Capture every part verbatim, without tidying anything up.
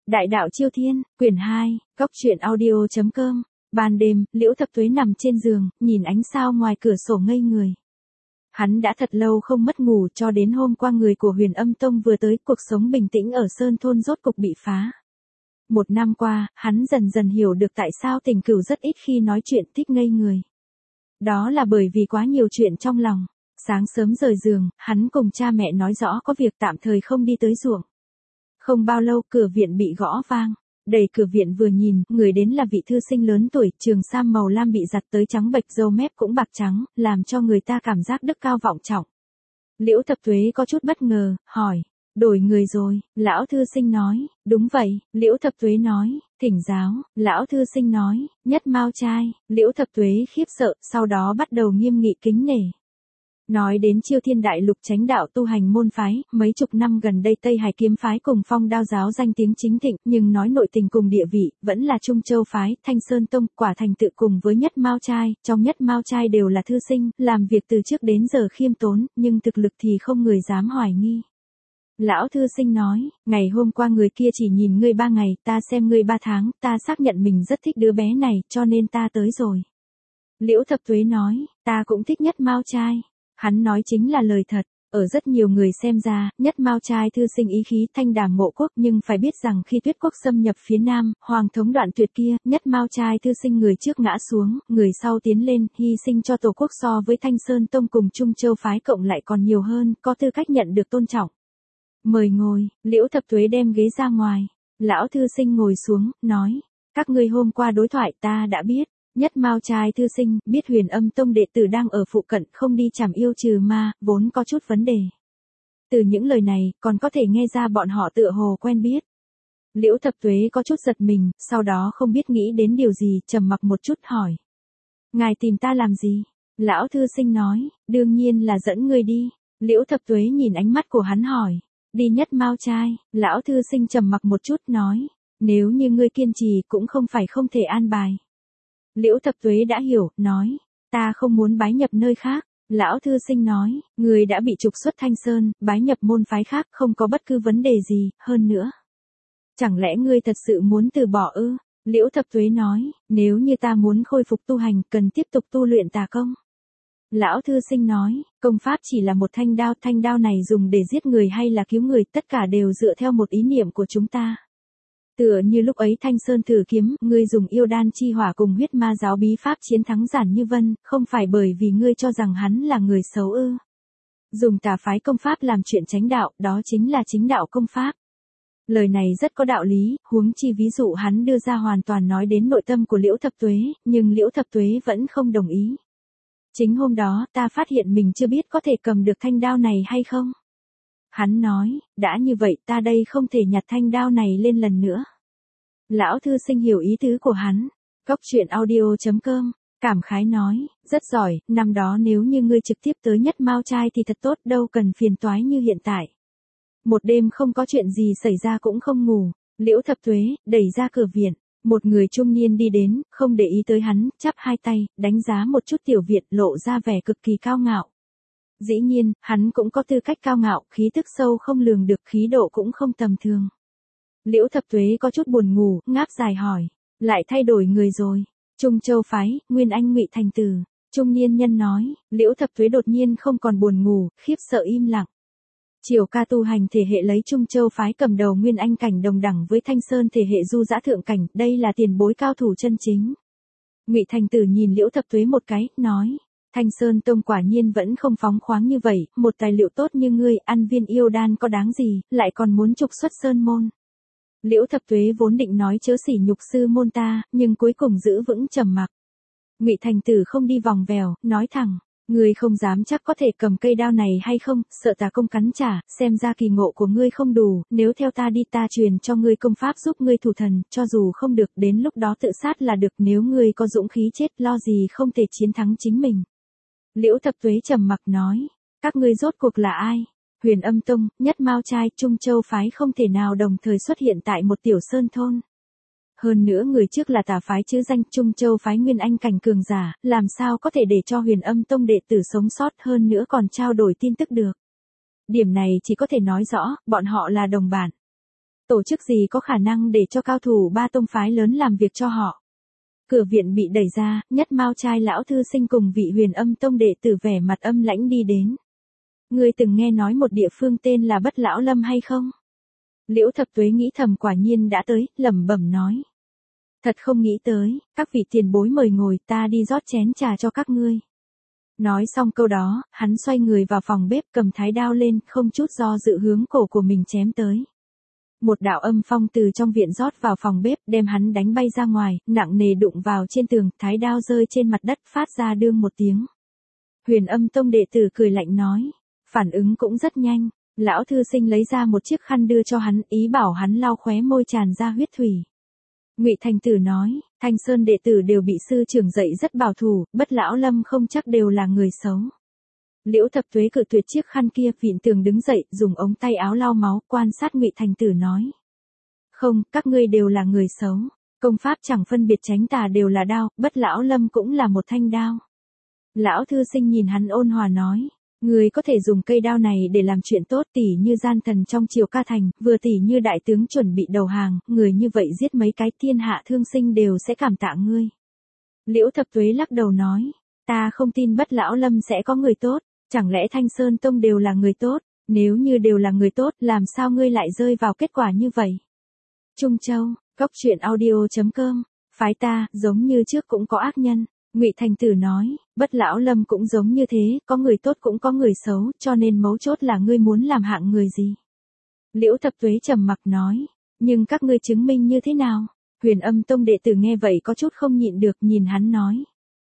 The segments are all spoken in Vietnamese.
Đại đạo Chiêu Thiên, quyển hai, góc truyện audio chấm com. Ban đêm, Liễu Thập Tuế nằm trên giường, nhìn ánh sao ngoài cửa sổ ngây người. Hắn đã thật lâu không mất ngủ, cho đến hôm qua người của Huyền Âm Tông vừa tới, cuộc sống bình tĩnh ở Sơn Thôn rốt cục bị phá. Một năm qua, hắn dần dần hiểu được tại sao Tình Cửu rất ít khi nói chuyện thích ngây người. Đó là bởi vì quá nhiều chuyện trong lòng. Sáng sớm rời giường, hắn cùng cha mẹ nói rõ có việc tạm thời không đi tới ruộng. Không bao lâu, cửa viện bị gõ vang. Đẩy cửa viện vừa nhìn, người đến là vị thư sinh lớn tuổi, trường sam màu lam bị giặt tới trắng bệch, râu mép cũng bạc trắng, làm cho người ta cảm giác đức cao vọng trọng. Liễu Thập Tuế có chút bất ngờ, hỏi, đổi người rồi? Lão thư sinh nói, đúng vậy. Liễu Thập Tuế nói, thỉnh giáo. Lão thư sinh nói, Nhất Mao trai. Liễu Thập Tuế khiếp sợ, sau đó bắt đầu nghiêm nghị kính nể. Nói đến Chiêu Thiên đại lục chánh đạo tu hành môn phái, mấy chục năm gần đây Tây Hải kiếm phái cùng Phong Đao giáo danh tiếng chính thịnh, nhưng nói nội tình cùng địa vị, vẫn là Trung Châu phái, Thanh Sơn Tông, quả thành tựu cùng với Nhất Mao trai, trong Nhất Mao trai đều là thư sinh, làm việc từ trước đến giờ khiêm tốn, nhưng thực lực thì không người dám hoài nghi. Lão thư sinh nói, ngày hôm qua người kia chỉ nhìn ngươi ba ngày, ta xem ngươi ba tháng, ta xác nhận mình rất thích đứa bé này, cho nên ta tới rồi. Liễu Thập Tuế nói, ta cũng thích Nhất Mao trai. Hắn nói chính là lời thật, ở rất nhiều người xem ra, Nhất Mao trai thư sinh ý khí thanh đàm ngộ quốc, nhưng phải biết rằng khi Tuyết quốc xâm nhập phía Nam, hoàng thống đoạn tuyệt kia, Nhất Mao trai thư sinh người trước ngã xuống, người sau tiến lên, hy sinh cho tổ quốc so với Thanh Sơn Tông cùng Trung Châu phái cộng lại còn nhiều hơn, có tư cách nhận được tôn trọng. Mời ngồi. Liễu Thập Tuế đem ghế ra ngoài. Lão thư sinh ngồi xuống, nói, các ngươi hôm qua đối thoại ta đã biết. Nhất Mao trai thư sinh, biết Huyền Âm Tông đệ tử đang ở phụ cận, không đi trảm yêu trừ ma, vốn có chút vấn đề. Từ những lời này, còn có thể nghe ra bọn họ tựa hồ quen biết. Liễu Thập Tuế có chút giật mình, sau đó không biết nghĩ đến điều gì, trầm mặc một chút hỏi. Ngài tìm ta làm gì? Lão thư sinh nói, đương nhiên là dẫn ngươi đi. Liễu Thập Tuế nhìn ánh mắt của hắn hỏi, đi Nhất Mao trai. Lão thư sinh trầm mặc một chút nói, nếu như ngươi kiên trì cũng không phải không thể an bài. Liễu Thập Tuế đã hiểu, nói, ta không muốn bái nhập nơi khác. Lão thư sinh nói, người đã bị trục xuất Thanh Sơn, bái nhập môn phái khác không có bất cứ vấn đề gì, hơn nữa. Chẳng lẽ ngươi thật sự muốn từ bỏ ư? Liễu Thập Tuế nói, nếu như ta muốn khôi phục tu hành, cần tiếp tục tu luyện tà công. Lão thư sinh nói, công pháp chỉ là một thanh đao, thanh đao này dùng để giết người hay là cứu người, tất cả đều dựa theo một ý niệm của chúng ta. Tựa như lúc ấy Thanh Sơn thử kiếm, ngươi dùng yêu đan chi hỏa cùng huyết ma giáo bí pháp chiến thắng Giản Như Vân, không phải bởi vì ngươi cho rằng hắn là người xấu ư. Dùng tà phái công pháp làm chuyện chánh đạo, đó chính là chính đạo công pháp. Lời này rất có đạo lý, huống chi ví dụ hắn đưa ra hoàn toàn nói đến nội tâm của Liễu Thập Tuế, nhưng Liễu Thập Tuế vẫn không đồng ý. Chính hôm đó, ta phát hiện mình chưa biết có thể cầm được thanh đao này hay không. Hắn nói, đã như vậy ta đây không thể nhặt thanh đao này lên lần nữa. Lão thư sinh hiểu ý tứ của hắn. Góc truyện audio chấm com, cảm khái nói, rất giỏi, năm đó nếu như ngươi trực tiếp tới Nhất Mao trai thì thật tốt, đâu cần phiền toái như hiện tại. Một đêm không có chuyện gì xảy ra cũng không ngủ. Liễu Thập Tuế, đẩy ra cửa viện. Một người trung niên đi đến, không để ý tới hắn, chắp hai tay, đánh giá một chút tiểu viện, lộ ra vẻ cực kỳ cao ngạo. Dĩ nhiên, hắn cũng có tư cách cao ngạo, khí tức sâu không lường được, khí độ cũng không tầm thường. Liễu Thập Tuế có chút buồn ngủ, ngáp dài hỏi, lại thay đổi người rồi. Trung Châu phái, Nguyên Anh Ngụy Thành Tử. Trung niên nhân nói. Liễu Thập Tuế đột nhiên không còn buồn ngủ, khiếp sợ im lặng. Triều ca tu hành thể hệ lấy Trung Châu phái cầm đầu Nguyên Anh cảnh đồng đẳng với Thanh Sơn thể hệ du dã thượng cảnh, đây là tiền bối cao thủ chân chính. Ngụy Thành Tử nhìn Liễu Thập Tuế một cái, nói, Thanh Sơn Tông quả nhiên vẫn không phóng khoáng như vậy, một tài liệu tốt như ngươi, ăn viên yêu đan có đáng gì, lại còn muốn trục xuất sơn môn. Liễu Thập Tuế vốn định nói chớ sỉ nhục sư môn ta, nhưng cuối cùng giữ vững trầm mặc. Ngụy Thành Tử không đi vòng vèo, nói thẳng, ngươi không dám chắc có thể cầm cây đao này hay không, sợ tà công cắn trả, xem ra kỳ ngộ của ngươi không đủ, nếu theo ta đi ta truyền cho ngươi công pháp giúp ngươi thủ thần, cho dù không được đến lúc đó tự sát là được, nếu ngươi có dũng khí chết lo gì không thể chiến thắng chính mình. Liễu Thập Tuế trầm mặc nói, các ngươi rốt cuộc là ai? Huyền Âm Tông, Nhất Mao trai, Trung Châu phái không thể nào đồng thời xuất hiện tại một tiểu sơn thôn. Hơn nữa người trước là tà phái chứ danh, Trung Châu phái Nguyên Anh cảnh cường giả, làm sao có thể để cho Huyền Âm Tông đệ tử sống sót, hơn nữa còn trao đổi tin tức được. Điểm này chỉ có thể nói rõ, bọn họ là đồng bạn. Tổ chức gì có khả năng để cho cao thủ ba tông phái lớn làm việc cho họ. Cửa viện bị đẩy ra, Nhất Mao trai lão thư sinh cùng vị Huyền Âm tông đệ tử vẻ mặt âm lãnh đi đến. Ngươi từng nghe nói một địa phương tên là Bất Lão Lâm hay không? Liễu Thập Tuế nghĩ thầm quả nhiên đã tới, lẩm bẩm nói. Thật không nghĩ tới, các vị tiền bối mời ngồi, ta đi rót chén trà cho các ngươi. Nói xong câu đó, hắn xoay người vào phòng bếp cầm thái đao lên, không chút do dự hướng cổ của mình chém tới. Một đạo âm phong từ trong viện rót vào phòng bếp, đem hắn đánh bay ra ngoài, nặng nề đụng vào trên tường, thái đao rơi trên mặt đất phát ra đương một tiếng. Huyền Âm tông đệ tử cười lạnh nói, phản ứng cũng rất nhanh, lão thư sinh lấy ra một chiếc khăn đưa cho hắn, ý bảo hắn lau khóe môi tràn ra huyết thủy. Ngụy Thành Tử nói, Thanh Sơn đệ tử đều bị sư trưởng dạy rất bảo thủ, Bất Lão Lâm không chắc đều là người xấu. Liễu Thập Tuế cự tuyệt chiếc khăn kia, vịn tường đứng dậy, dùng ống tay áo lau máu, quan sát Ngụy Thành Tử nói. Không, các ngươi đều là người xấu. Công pháp chẳng phân biệt tránh tà đều là đao, Bất Lão Lâm cũng là một thanh đao. Lão thư sinh nhìn hắn ôn hòa nói. Người có thể dùng cây đao này để làm chuyện tốt, tỉ như gian thần trong triều ca thành, vừa tỉ như đại tướng chuẩn bị đầu hàng, người như vậy giết mấy cái thiên hạ thương sinh đều sẽ cảm tạ ngươi. Liễu Thập Tuế lắc đầu nói. Ta không tin Bất Lão Lâm sẽ có người tốt. Chẳng lẽ Thanh Sơn Tông đều là người tốt, nếu như đều là người tốt, làm sao ngươi lại rơi vào kết quả như vậy? Trung Châu, Cốc Truyện Audio chấm com, phái ta, giống như trước cũng có ác nhân, Ngụy Thành Tử nói, Bất Lão Lâm cũng giống như thế, có người tốt cũng có người xấu, cho nên mấu chốt là ngươi muốn làm hạng người gì? Liễu Thập Tuế trầm mặc nói, nhưng các ngươi chứng minh như thế nào? Huyền Âm tông đệ tử nghe vậy có chút không nhịn được, nhìn hắn nói.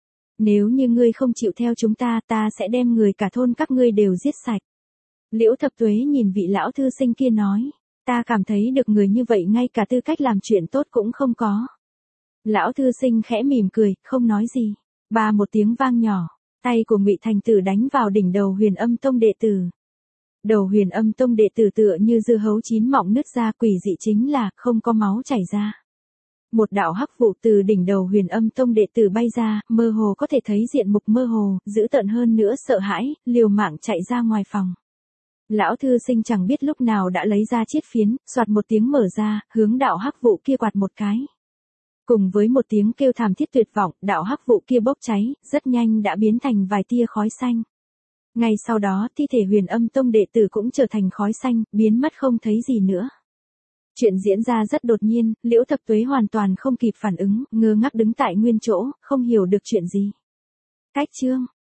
Nếu như ngươi không chịu theo chúng ta, ta sẽ đem người cả thôn các ngươi đều giết sạch. Liễu Thập Tuế nhìn vị lão thư sinh kia nói, ta cảm thấy được người như vậy ngay cả tư cách làm chuyện tốt cũng không có. Lão thư sinh khẽ mỉm cười, không nói gì. Ba một tiếng vang nhỏ, tay của Ngụy Thành Tử đánh vào đỉnh đầu Huyền Âm tông đệ tử. Đầu Huyền Âm tông đệ tử tựa như dưa hấu chín mọng nứt ra, quỷ dị chính là không có máu chảy ra. Một đạo hắc vụ từ đỉnh đầu Huyền Âm tông đệ tử bay ra, mơ hồ có thể thấy diện mục mơ hồ, dữ tợn hơn nữa sợ hãi, liều mạng chạy ra ngoài phòng. Lão thư sinh chẳng biết lúc nào đã lấy ra chiết phiến, soạt một tiếng mở ra, hướng đạo hắc vụ kia quạt một cái. Cùng với một tiếng kêu thảm thiết tuyệt vọng, đạo hắc vụ kia bốc cháy, rất nhanh đã biến thành vài tia khói xanh. Ngay sau đó, thi thể Huyền Âm tông đệ tử cũng trở thành khói xanh, biến mất không thấy gì nữa. Chuyện diễn ra rất đột nhiên, Liễu Thập Tuế hoàn toàn không kịp phản ứng, ngơ ngác đứng tại nguyên chỗ, không hiểu được chuyện gì. Cách chương